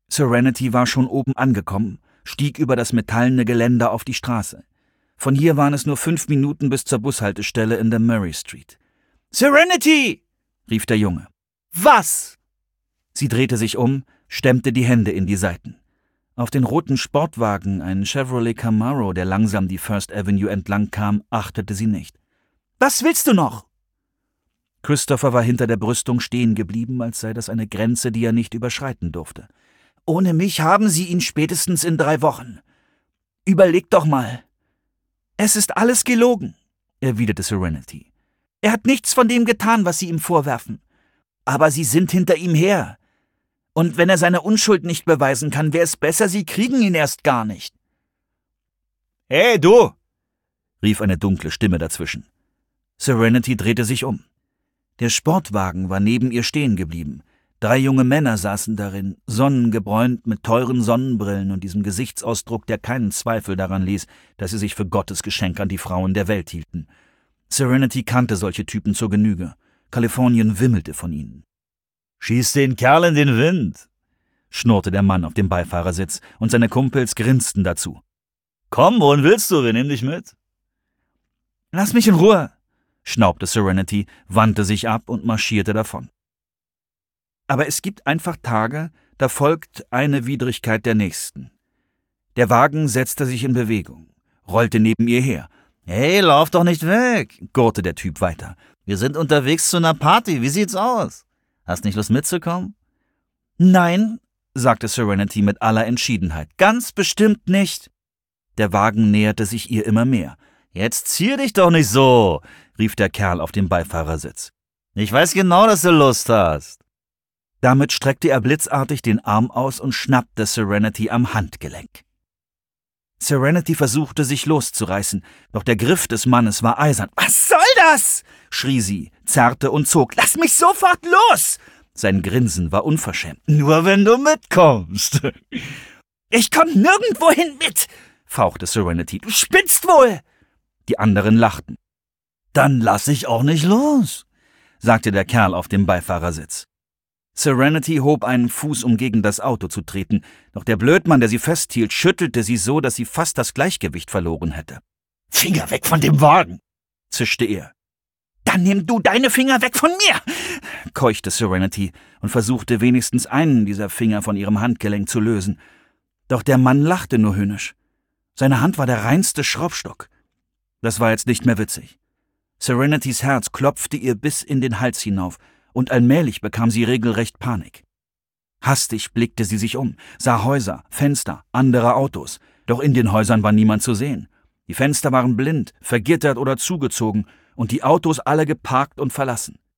Serenity war schon oben angekommen, stieg über das metallene Geländer auf die Straße. Von hier waren es nur 5 Minuten bis zur Bushaltestelle in der Murray Street. »Serenity!« rief der Junge. »Was?« Sie drehte sich um, stemmte die Hände in die Seiten. Auf den roten Sportwagen, einen Chevrolet Camaro, der langsam die First Avenue entlang kam, achtete sie nicht. »Was willst du noch?« Christopher war hinter der Brüstung stehen geblieben, als sei das eine Grenze, die er nicht überschreiten durfte. »Ohne mich haben sie ihn spätestens in 3 Wochen. Überleg doch mal.« »Es ist alles gelogen«, erwiderte Serenity. »Er hat nichts von dem getan, was sie ihm vorwerfen. Aber sie sind hinter ihm her. Und wenn er seine Unschuld nicht beweisen kann, wäre es besser, sie kriegen ihn erst gar nicht.« »Hey, du!« rief eine dunkle Stimme dazwischen. Serenity drehte sich um. Der Sportwagen war neben ihr stehen geblieben. 3 junge Männer saßen darin, sonnengebräunt mit teuren Sonnenbrillen und diesem Gesichtsausdruck, der keinen Zweifel daran ließ, dass sie sich für Gottes Geschenk an die Frauen der Welt hielten. Serenity kannte solche Typen zur Genüge. Kalifornien wimmelte von ihnen. »Schieß den Kerl in den Wind«, schnurrte der Mann auf dem Beifahrersitz, und seine Kumpels grinsten dazu. »Komm, wohin willst du? Wir nehmen dich mit.« »Lass mich in Ruhe«, schnaubte Serenity, wandte sich ab und marschierte davon. Aber es gibt einfach Tage, da folgt eine Widrigkeit der nächsten. Der Wagen setzte sich in Bewegung, rollte neben ihr her. »Hey, lauf doch nicht weg«, gurrte der Typ weiter. »Wir sind unterwegs zu einer Party, wie sieht's aus? Hast nicht Lust mitzukommen?« »Nein«, sagte Serenity mit aller Entschiedenheit, »ganz bestimmt nicht.« Der Wagen näherte sich ihr immer mehr. »Jetzt zier dich doch nicht so«, rief der Kerl auf dem Beifahrersitz. »Ich weiß genau, dass du Lust hast.« Damit streckte er blitzartig den Arm aus und schnappte Serenity am Handgelenk. Serenity versuchte, sich loszureißen, doch der Griff des Mannes war eisern. »Was soll das?« schrie sie, zerrte und zog. »Lass mich sofort los!« Sein Grinsen war unverschämt. »Nur wenn du mitkommst.« »Ich komm nirgendwohin mit«, fauchte Serenity. »Du spinnst wohl!« Die anderen lachten. »Dann lass ich auch nicht los«, sagte der Kerl auf dem Beifahrersitz. Serenity hob einen Fuß, um gegen das Auto zu treten, doch der Blödmann, der sie festhielt, schüttelte sie so, dass sie fast das Gleichgewicht verloren hätte. »Finger weg von dem Wagen«, zischte er. »Dann nimm du deine Finger weg von mir«, keuchte Serenity und versuchte wenigstens einen dieser Finger von ihrem Handgelenk zu lösen. Doch der Mann lachte nur höhnisch. Seine Hand war der reinste Schraubstock. Das war jetzt nicht mehr witzig. Serenitys Herz klopfte ihr bis in den Hals hinauf, und allmählich bekam sie regelrecht Panik. Hastig blickte sie sich um, sah Häuser, Fenster, andere Autos, doch in den Häusern war niemand zu sehen. Die Fenster waren blind, vergittert oder zugezogen und die Autos alle geparkt und verlassen.